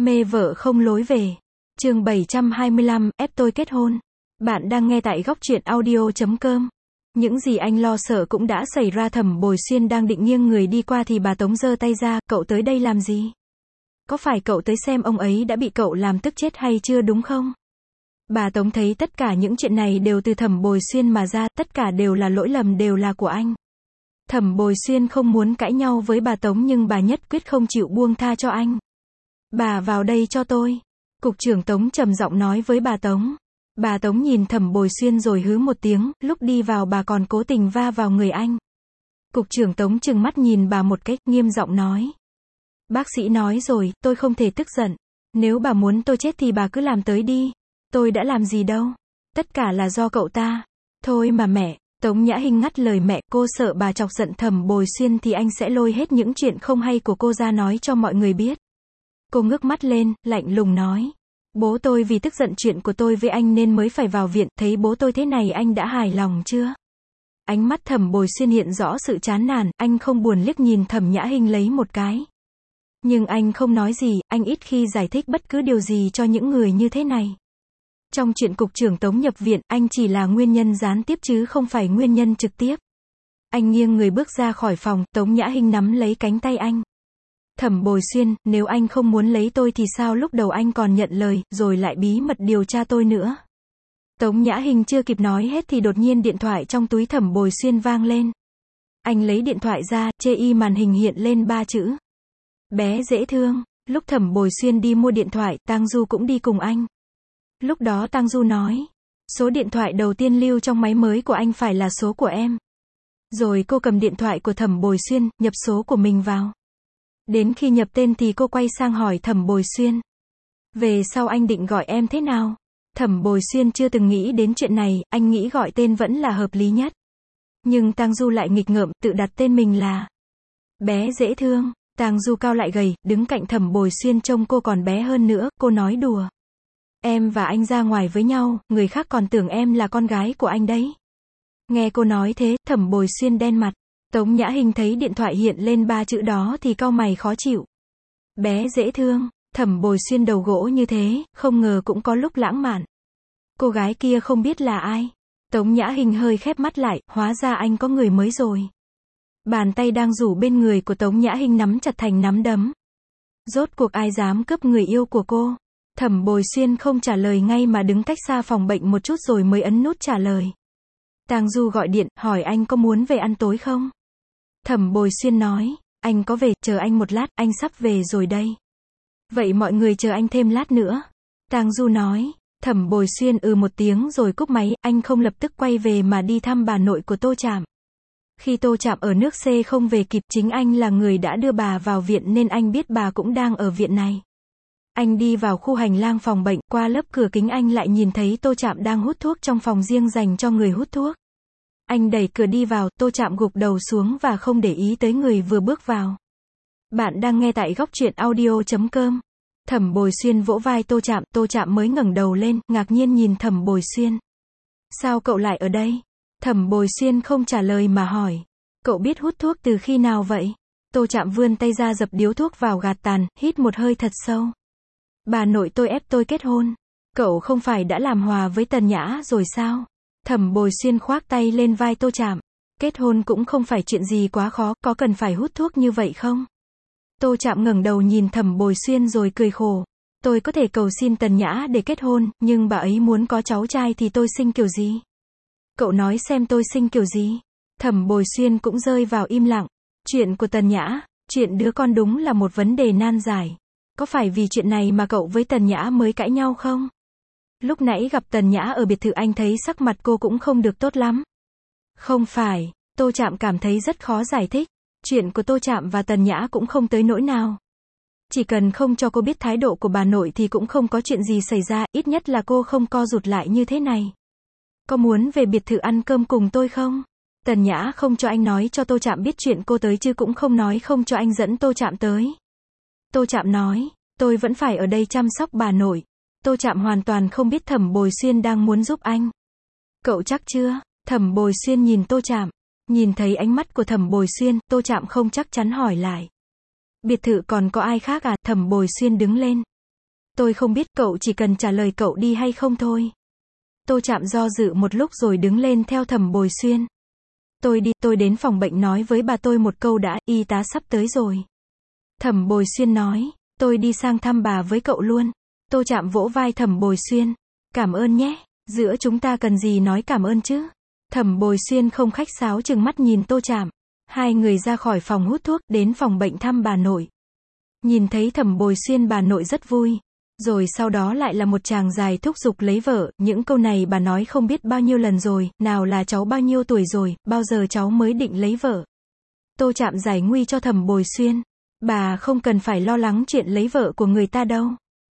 Mê vợ không lối về. Chương 725, ép tôi kết hôn. Bạn đang nghe tại góc truyện audio.com. Những gì anh lo sợ cũng đã xảy ra. Thẩm Bồi Xuyên đang định nghiêng người đi qua thì bà Tống giơ tay ra, cậu tới đây làm gì? Có phải cậu tới xem ông ấy đã bị cậu làm tức chết hay chưa đúng không? Bà Tống thấy tất cả những chuyện này đều từ Thẩm Bồi Xuyên mà ra, tất cả đều là lỗi lầm, đều là của anh. Thẩm Bồi Xuyên không muốn cãi nhau với bà Tống nhưng bà nhất quyết không chịu buông tha cho anh. Bà vào đây cho tôi. Cục trưởng Tống trầm giọng nói với bà Tống. Bà Tống nhìn Thẩm Bồi Xuyên rồi hứ một tiếng, lúc đi vào bà còn cố tình va vào người anh. Cục trưởng Tống trừng mắt nhìn bà một cách, nghiêm giọng nói. Bác sĩ nói rồi, tôi không thể tức giận. Nếu bà muốn tôi chết thì bà cứ làm tới đi. Tôi đã làm gì đâu. Tất cả là do cậu ta. Thôi mà mẹ. Tống Nhã Hinh ngắt lời mẹ, cô sợ bà chọc giận Thẩm Bồi Xuyên thì anh sẽ lôi hết những chuyện không hay của cô ra nói cho mọi người biết. Cô ngước mắt lên, lạnh lùng nói. Bố tôi vì tức giận chuyện của tôi với anh nên mới phải vào viện, thấy bố tôi thế này anh đã hài lòng chưa? Ánh mắt Thẩm Bồi Xuyên hiện rõ sự chán nản, anh không buồn liếc nhìn Thẩm Nhã Hinh lấy một cái. Nhưng anh không nói gì, anh ít khi giải thích bất cứ điều gì cho những người như thế này. Trong chuyện cục trưởng Tống nhập viện, anh chỉ là nguyên nhân gián tiếp chứ không phải nguyên nhân trực tiếp. Anh nghiêng người bước ra khỏi phòng, Tống Nhã Hinh nắm lấy cánh tay anh. Thẩm Bồi Xuyên, nếu anh không muốn lấy tôi thì sao lúc đầu anh còn nhận lời, rồi lại bí mật điều tra tôi nữa. Tống Nhã Hinh chưa kịp nói hết thì đột nhiên điện thoại trong túi Thẩm Bồi Xuyên vang lên. Anh lấy điện thoại ra, chê màn hình hiện lên 3 chữ. Bé dễ thương. Lúc Thẩm Bồi Xuyên đi mua điện thoại, Tang Du cũng đi cùng anh. Lúc đó Tang Du nói. Số điện thoại đầu tiên lưu trong máy mới của anh phải là số của em. Rồi cô cầm điện thoại của Thẩm Bồi Xuyên, nhập số của mình vào. Đến khi nhập tên thì cô quay sang hỏi Thẩm Bồi Xuyên. Về sau anh định gọi em thế nào? Thẩm Bồi Xuyên chưa từng nghĩ đến chuyện này, anh nghĩ gọi tên vẫn là hợp lý nhất. Nhưng Tang Du lại nghịch ngợm, tự đặt tên mình là Bé dễ thương. Tang Du cao lại gầy, đứng cạnh Thẩm Bồi Xuyên trông cô còn bé hơn nữa, cô nói đùa. Em và anh ra ngoài với nhau, người khác còn tưởng em là con gái của anh đấy. Nghe cô nói thế, Thẩm Bồi Xuyên đen mặt. Tống Nhã Hinh thấy điện thoại hiện lên 3 chữ đó thì cau mày khó chịu. Bé dễ thương. Thẩm Bồi Xuyên đầu gỗ như thế, không ngờ cũng có lúc lãng mạn. Cô gái kia không biết là ai. Tống Nhã Hinh hơi khép mắt lại, hóa ra anh có người mới rồi. Bàn tay đang rủ bên người của Tống Nhã Hinh nắm chặt thành nắm đấm. Rốt cuộc ai dám cướp người yêu của cô? Thẩm Bồi Xuyên không trả lời ngay mà đứng cách xa phòng bệnh một chút rồi mới ấn nút trả lời. Tang Du gọi điện, hỏi anh có muốn về ăn tối không? Thẩm Bồi Xuyên nói, anh có về, chờ anh một lát, anh sắp về rồi đây. Vậy mọi người chờ anh thêm lát nữa. Tang Du nói. Thẩm Bồi Xuyên một tiếng rồi cúp máy, anh không lập tức quay về mà đi thăm bà nội của Tô Trạm. Khi Tô Trạm ở nước C không về kịp, chính anh là người đã đưa bà vào viện nên anh biết bà cũng đang ở viện này. Anh đi vào khu hành lang phòng bệnh, qua lớp cửa kính anh lại nhìn thấy Tô Trạm đang hút thuốc trong phòng riêng dành cho người hút thuốc. Anh đẩy cửa đi vào, Tô Trạm gục đầu xuống và không để ý tới người vừa bước vào. Bạn đang nghe tại góc truyện audio.com. Thẩm Bồi Xuyên vỗ vai Tô Trạm mới ngẩng đầu lên, ngạc nhiên nhìn Thẩm Bồi Xuyên. Sao cậu lại ở đây? Thẩm Bồi Xuyên không trả lời mà hỏi. Cậu biết hút thuốc từ khi nào vậy? Tô Trạm vươn tay ra dập điếu thuốc vào gạt tàn, hít một hơi thật sâu. Bà nội tôi ép tôi kết hôn. Cậu không phải đã làm hòa với Tần Nhã rồi sao? Thẩm Bồi Xuyên khoác tay lên vai Tô Trạm. Kết hôn cũng không phải chuyện gì quá khó, có cần phải hút thuốc như vậy không? Tô Trạm ngẩng đầu nhìn Thẩm Bồi Xuyên rồi cười khổ. Tôi có thể cầu xin Tần Nhã để kết hôn, nhưng bà ấy muốn có cháu trai thì tôi sinh kiểu gì? Cậu nói xem tôi sinh kiểu gì? Thẩm Bồi Xuyên cũng rơi vào im lặng. Chuyện của Tần Nhã, chuyện đứa con đúng là một vấn đề nan giải. Có phải vì chuyện này mà cậu với Tần Nhã mới cãi nhau không? Lúc nãy gặp Tần Nhã ở biệt thự anh thấy sắc mặt cô cũng không được tốt lắm. Không phải, Tô Trạm cảm thấy rất khó giải thích. Chuyện của Tô Trạm và Tần Nhã cũng không tới nỗi nào. Chỉ cần không cho cô biết thái độ của bà nội thì cũng không có chuyện gì xảy ra, ít nhất là cô không co rụt lại như thế này. Có muốn về biệt thự ăn cơm cùng tôi không? Tần Nhã không cho anh nói cho Tô Trạm biết chuyện cô tới chứ cũng không nói không cho anh dẫn Tô Trạm tới. Tô Trạm nói, tôi vẫn phải ở đây chăm sóc bà nội. Tô Trạm hoàn toàn không biết Thẩm Bồi Xuyên đang muốn giúp anh. Cậu chắc chưa? Thẩm Bồi Xuyên nhìn Tô Trạm. Nhìn thấy ánh mắt của Thẩm Bồi Xuyên, Tô Trạm không chắc chắn hỏi lại. Biệt thự còn có ai khác à? Thẩm Bồi Xuyên đứng lên. Tôi không biết, cậu chỉ cần trả lời cậu đi hay không thôi. Tô Trạm do dự một lúc rồi đứng lên theo Thẩm Bồi Xuyên. Tôi đến phòng bệnh nói với bà tôi một câu đã, y tá sắp tới rồi. Thẩm Bồi Xuyên nói, tôi đi sang thăm bà với cậu luôn. Tô Trạm vỗ vai Thẩm Bồi Xuyên. Cảm ơn nhé, giữa chúng ta cần gì nói cảm ơn chứ. Thẩm Bồi Xuyên không khách sáo trừng mắt nhìn Tô Trạm. Hai người ra khỏi phòng hút thuốc, đến phòng bệnh thăm bà nội. Nhìn thấy Thẩm Bồi Xuyên bà nội rất vui. Rồi sau đó lại là một tràng dài thúc giục lấy vợ, những câu này bà nói không biết bao nhiêu lần rồi, nào là cháu bao nhiêu tuổi rồi, bao giờ cháu mới định lấy vợ. Tô Trạm giải nguy cho Thẩm Bồi Xuyên. Bà không cần phải lo lắng chuyện lấy vợ của người ta đâu.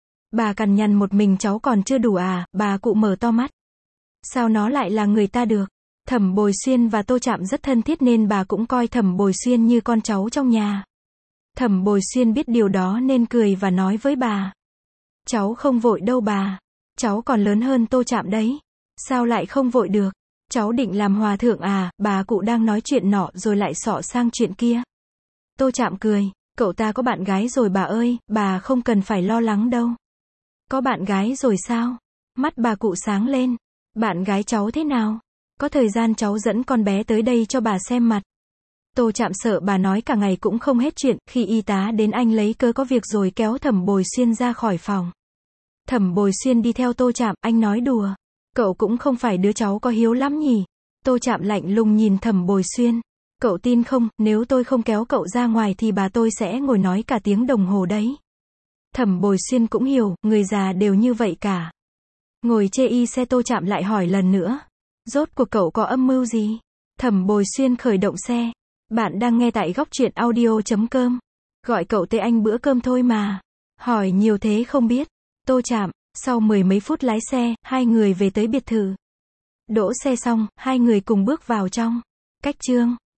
Bà cằn nhằn một mình cháu còn chưa đủ à, bà cụ mở to mắt. Sao nó lại là người ta được? Thẩm Bồi Xuyên và Tô Trạm rất thân thiết nên bà cũng coi Thẩm Bồi Xuyên như con cháu trong nhà. Thẩm Bồi Xuyên biết điều đó nên cười và nói với bà. Cháu không vội đâu bà. Cháu còn lớn hơn Tô Trạm đấy. Sao lại không vội được? Cháu định làm hòa thượng à, bà cụ đang nói chuyện nọ rồi lại xỏ sang chuyện kia. Tô Trạm cười, cậu ta có bạn gái rồi bà ơi, bà không cần phải lo lắng đâu. Có bạn gái rồi sao? Mắt bà cụ sáng lên. Bạn gái cháu thế nào? Có thời gian cháu dẫn con bé tới đây cho bà xem mặt. Tô Trạm sợ bà nói cả ngày cũng không hết chuyện, khi y tá đến anh lấy cớ có việc rồi kéo Thẩm Bồi Xuyên ra khỏi phòng. Thẩm Bồi Xuyên đi theo Tô Trạm, anh nói đùa. Cậu cũng không phải đứa cháu có hiếu lắm nhỉ. Tô Trạm lạnh lùng nhìn Thẩm Bồi Xuyên. Cậu tin không, nếu tôi không kéo cậu ra ngoài thì bà tôi sẽ ngồi nói cả tiếng đồng hồ đấy. Thẩm Bồi Xuyên cũng hiểu, người già đều như vậy cả. Ngồi chê y xe Tô Trạm lại hỏi lần nữa. Rốt cuộc cậu có âm mưu gì? Thẩm Bồi Xuyên khởi động xe. Bạn đang nghe tại góc truyện audio.com. Gọi cậu tới anh bữa cơm thôi mà. Hỏi nhiều thế không biết. Tô Trạm, sau mười mấy phút lái xe, hai người về tới biệt thự. Đỗ xe xong, hai người cùng bước vào trong. Cách chương